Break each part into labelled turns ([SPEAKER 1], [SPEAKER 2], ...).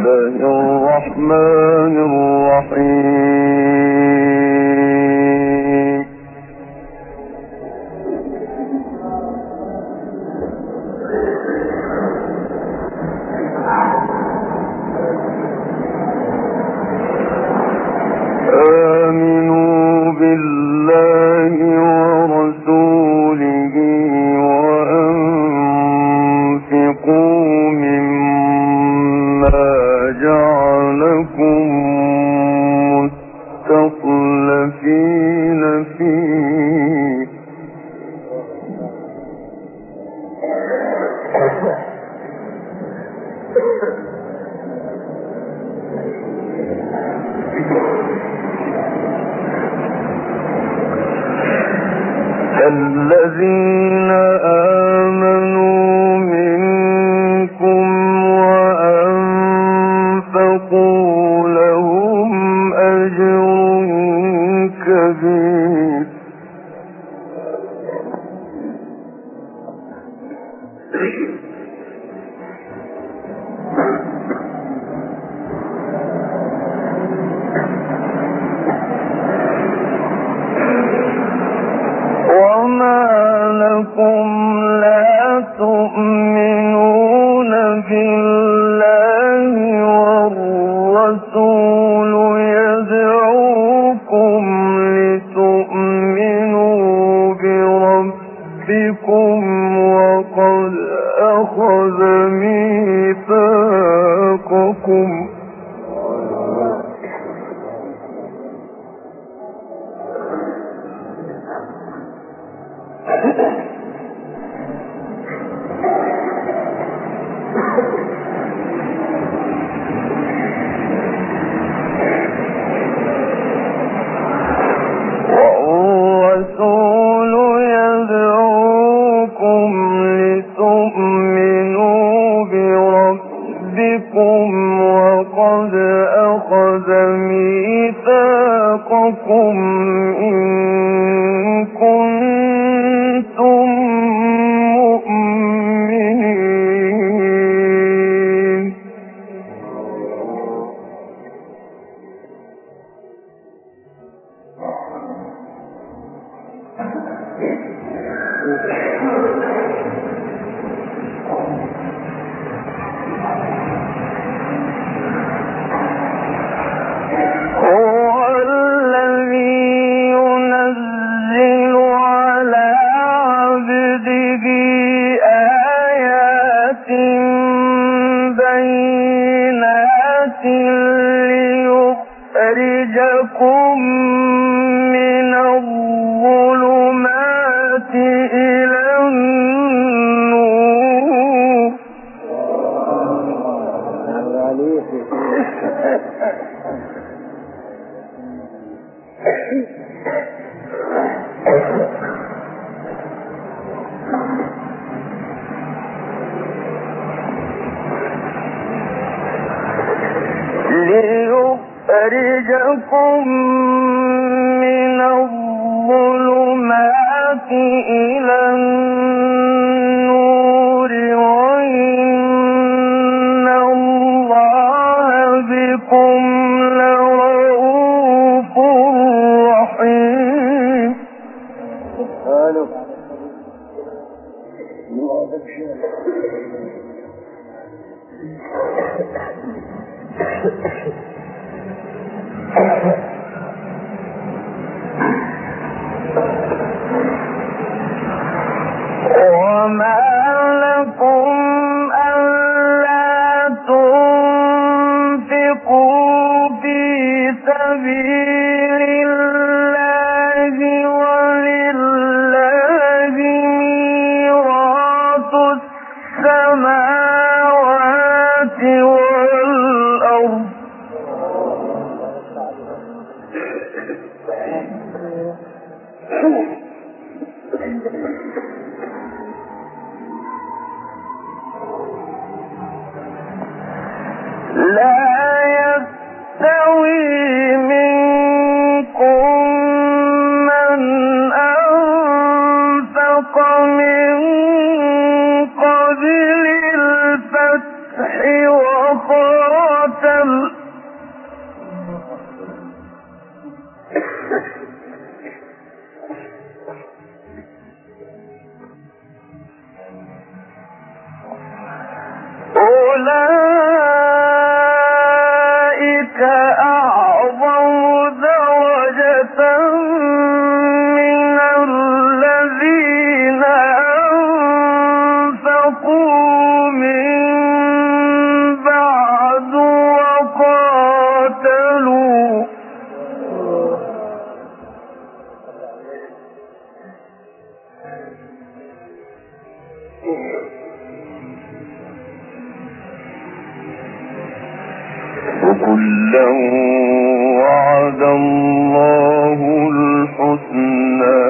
[SPEAKER 1] الرحمن الرحيم. آمنوا بالله ورسوله وأنفقوا مما جعلكم مستخلفين فيه الذين آمنوا منكم وأنفقوا لهم أجر كبير. وما لكم لا تؤمنون بالله والرسول يدعوكم لتؤمنوا بربكم وقد أخذ ميثاقكم والرسول يدعوكم لتؤمنوا بربكم وقد أخذ ميثاقكم إن كنتم مؤمنين. هو الذي ينزل على عبده آيات بينات ليخرجكم من الظلمات إلى النور. ليخرجكم من الظلمات إلى النور وإن الله بكم لرؤوف رحيم. وما لكم ألا تنفقوا في سبيل الله ولله ميراث السماوات والأرض لا يستوي منكم من أنفق من قبل الفتح وقاتل وكلا وعد الله الحسنى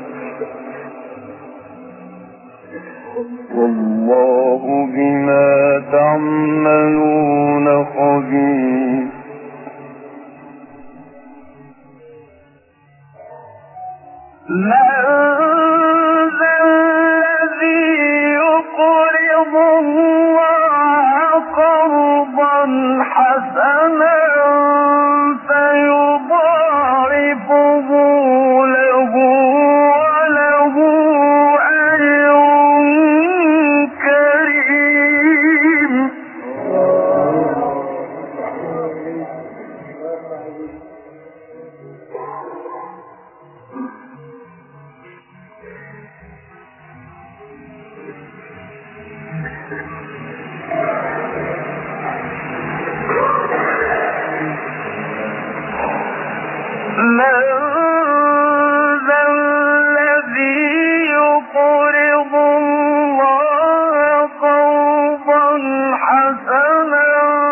[SPEAKER 1] والله بما تعملون خبير حسنا فيضاعفه له وله أجر كريم من ذا الذي يقرض الله قرضا حسنا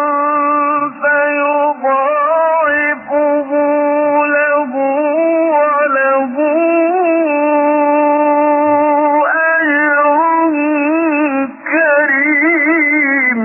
[SPEAKER 1] فيضاعفه له وله أجر كريم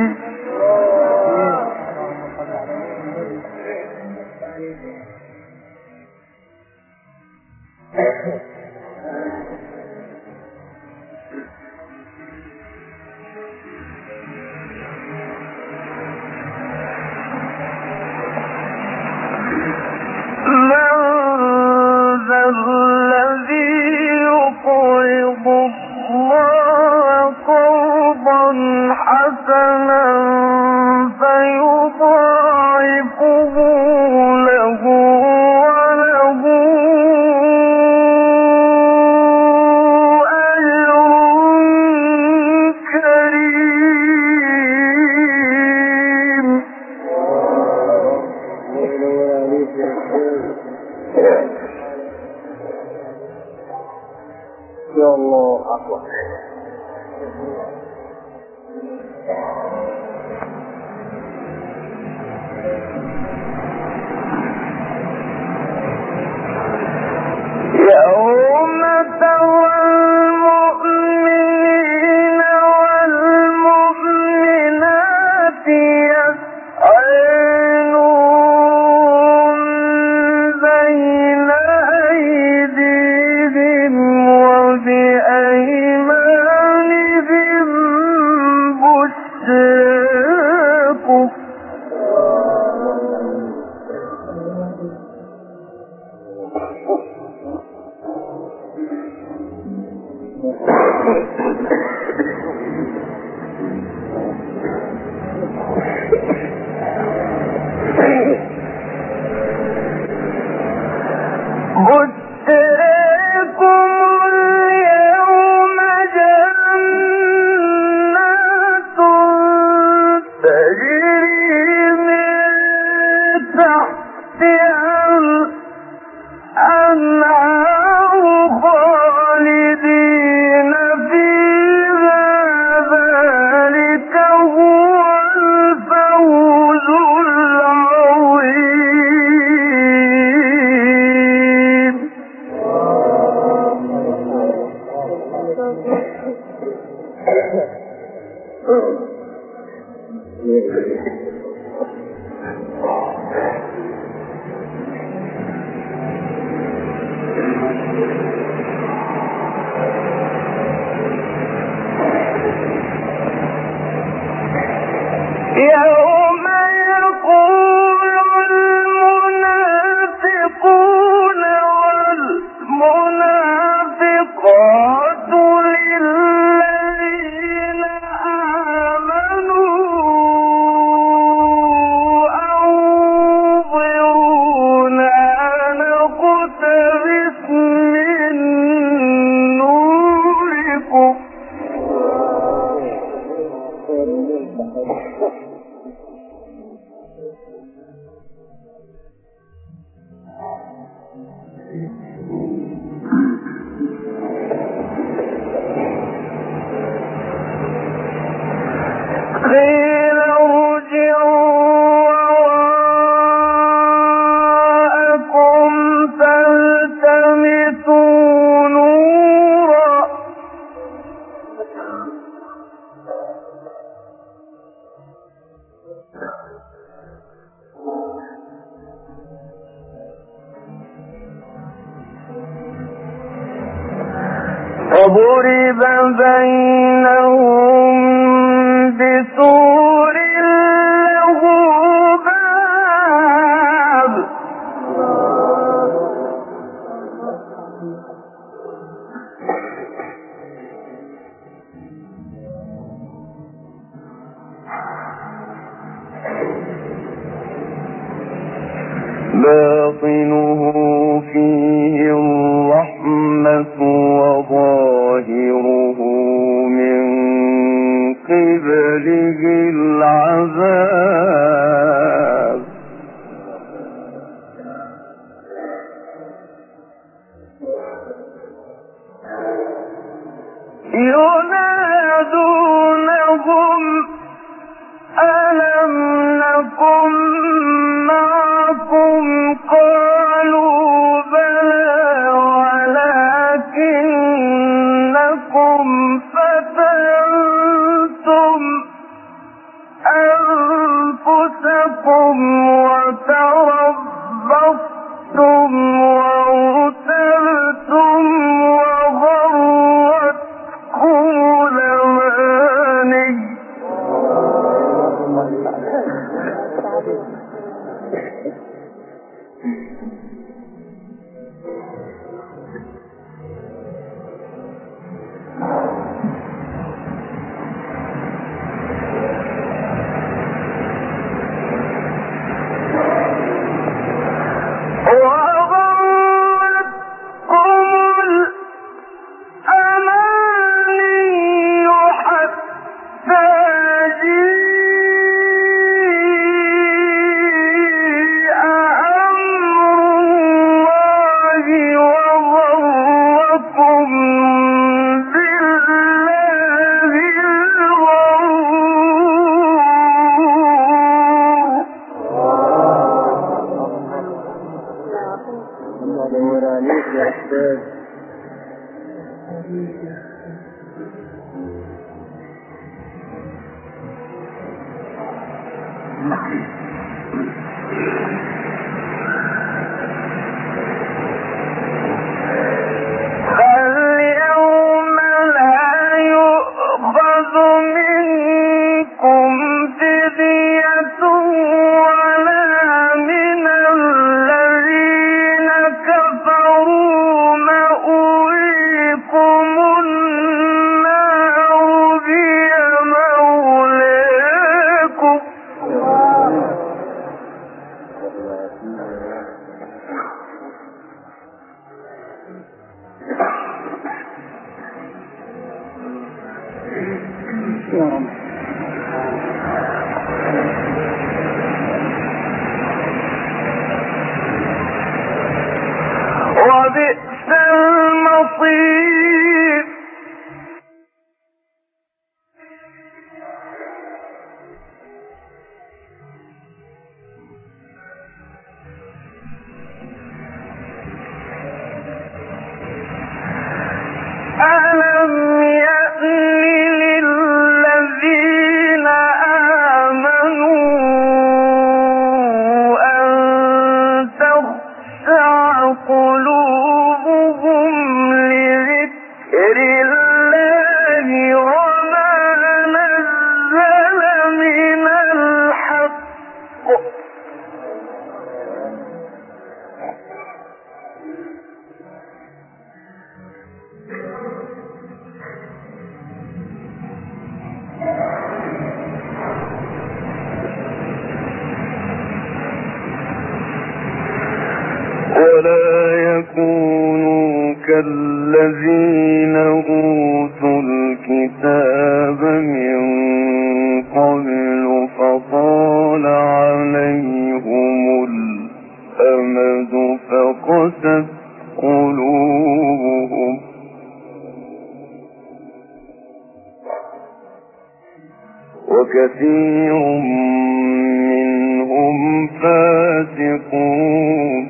[SPEAKER 1] من ذا الذي يقرض الله قرضا حسنا فيضاعفه له وله أجر كريم يا الله أكبر يوم ترى المؤمنين والمؤمنات يسعى نورهم بين أيديهم وبأيمانهم
[SPEAKER 2] باطنه فيه الرحمة وظاهره من قبله العذاب ينادونهم ألم نكن معكم قالوا بلى ولكنكم فتنتم أنفسكم وتربصتم وارتبتم وغرتكم الأماني فاليوم لا يؤخذ منكم فدية ولا من الذين كفروا مأويكم النار هي مولاكم وبئس المصير ألم يأن للذين آمنوا أن تخشع قلوبهم لذكر الله وما نزل من الحق ولا يكونوا كالذين أوتوا الكتاب من قبل فطال عليهم الأمد فقست قلوبهم وكثير منهم فاسقون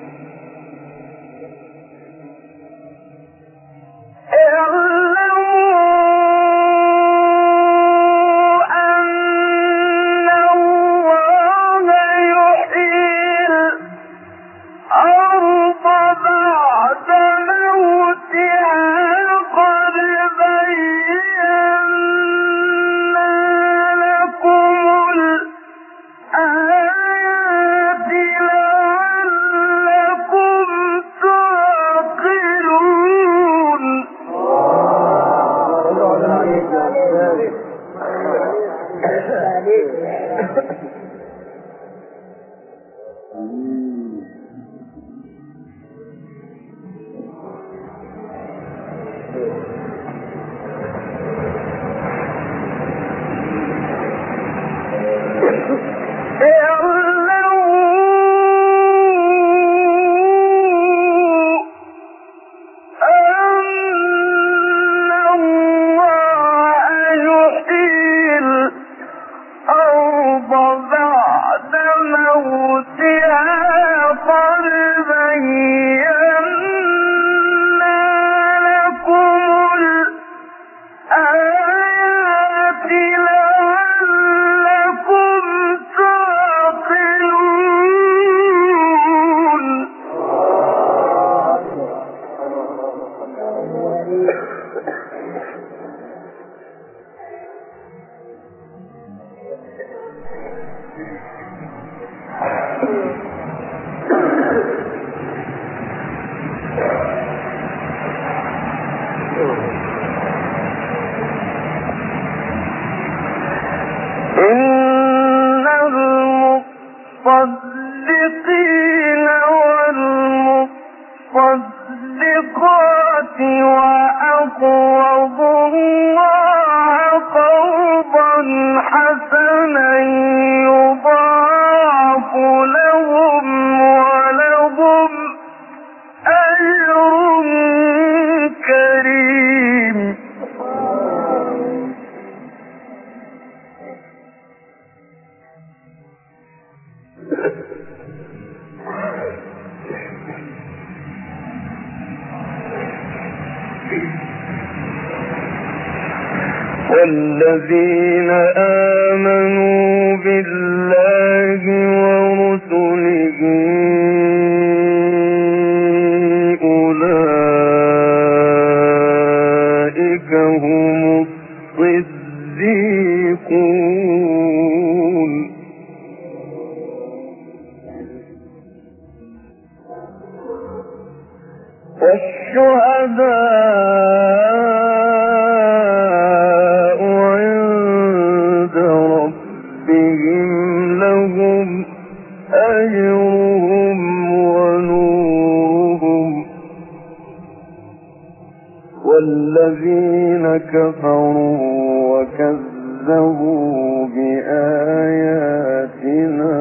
[SPEAKER 2] إن المصدقين والمصدقات وأقرضوا الله قرضا حسنا يضاعف لهم ولهم أجر كريم. والذين آمنوا بالله ورسله أولئك هم الصديقون والشهداء عند ربهم لهم أجرهم ونورهم والذين كفروا وكذبوا بآياتنا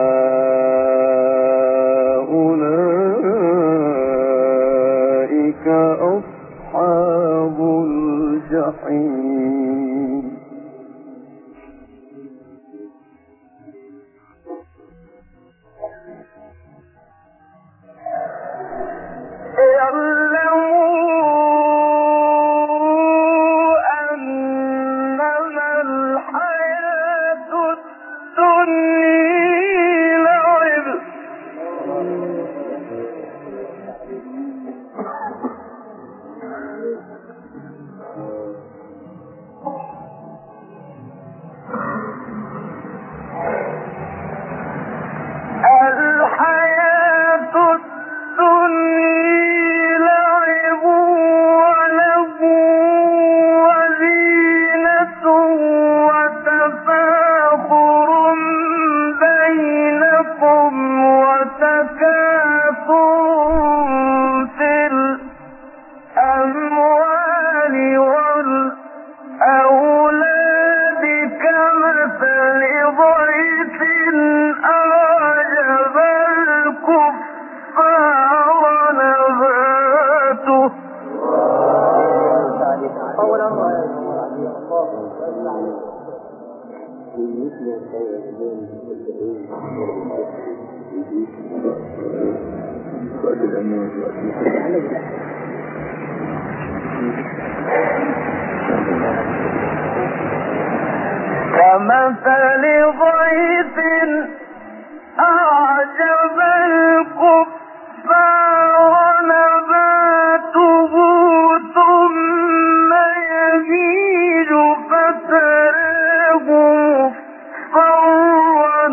[SPEAKER 2] أولئك أصحاب الجحيم. أنما الحياة الدنيا لعب الحياة الدنيا لعب ولهو وزينة وتفاخر بينكم وتكاثر في الأموال والأولاد كمثل غيث أعجب الكفار نباته كمثل غيث أعجب الكفار نباته ثم يهيج فتراه مصفرا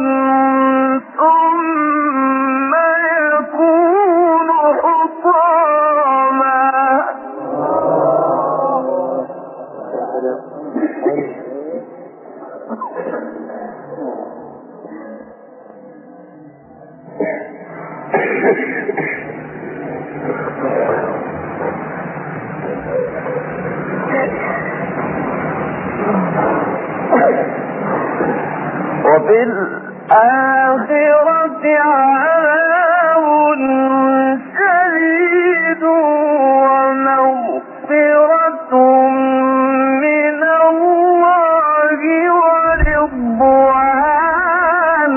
[SPEAKER 2] ثم يكون حطاما. وفي الآخرة عذاب شديد ومغفرة من الله ورضوان.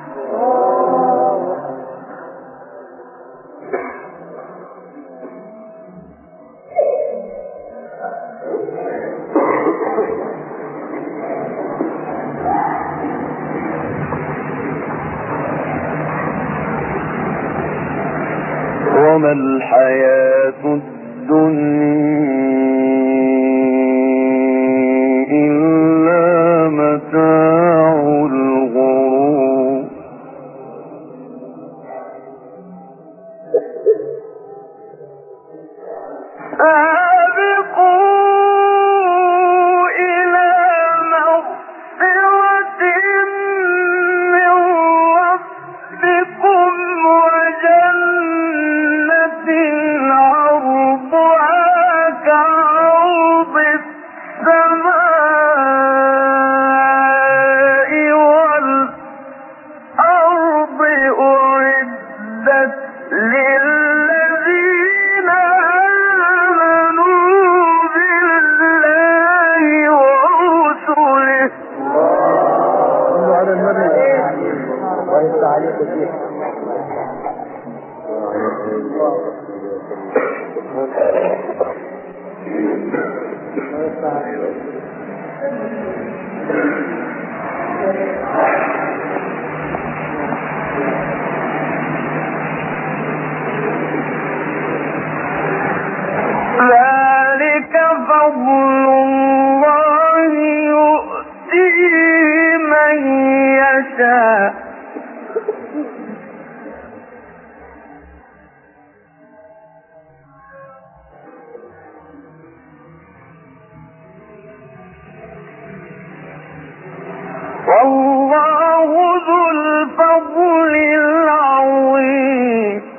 [SPEAKER 2] وما الحياة الدنيا إلا متاع الغرور. ذلك فضل الله يؤتيه من يشاء والله ذو الفضل العظيم.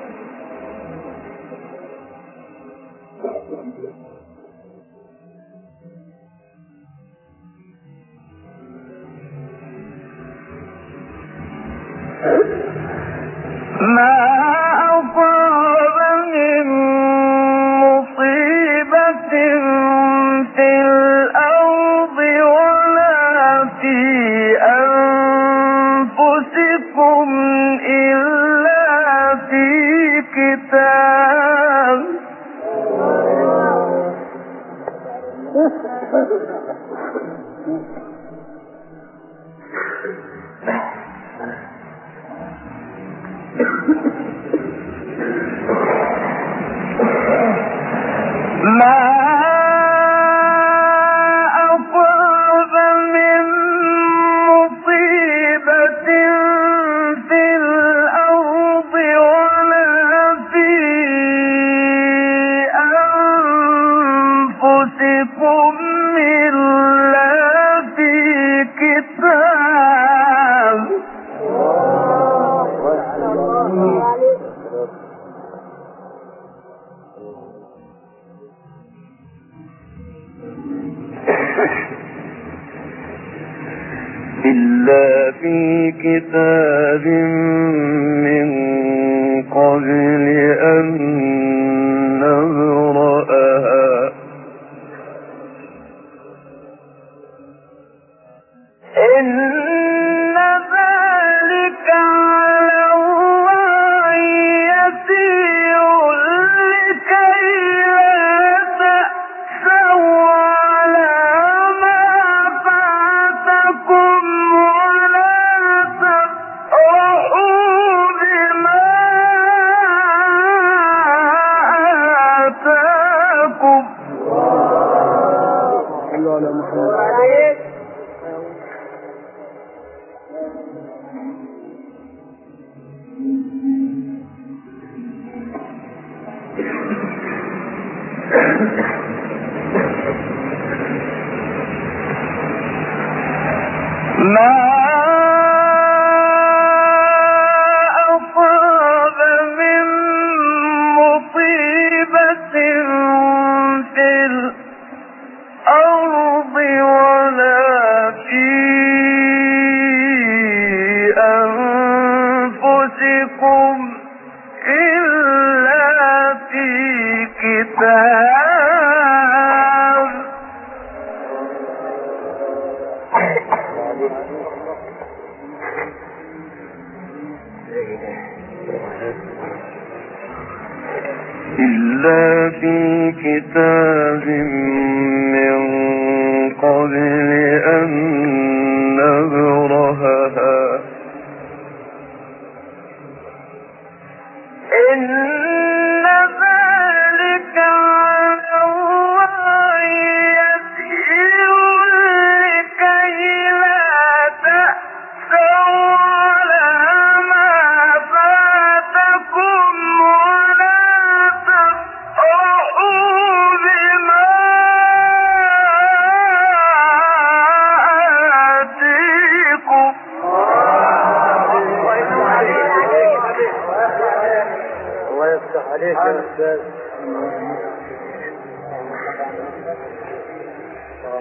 [SPEAKER 2] ما أصاب من مصيبة في الأرض ولا في أنفسكم إلا في كتاب ما أصاب من مصيبة في الأرض ولا في أنفسكم إلا في كتاب إلا في كتاب من قبل أن نبرأها إن ذلك على الله يسير لكي لا تأسوا على ما فاتكم ولا تفرحوا بما آتاكم. ما أصاب من مصيبة في الأرض ولا في أنفسكم إلا في كتاب إلا في كتاب من قبل أن نبرهها إن ذلك على الله يسير لكي لا تأسوا على ما فاتكم ولا تفرحوا بما آتيكم.
[SPEAKER 1] الله يفتح عليك يا أستاذ.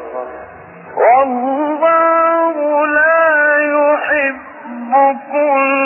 [SPEAKER 2] والله لا يحب كل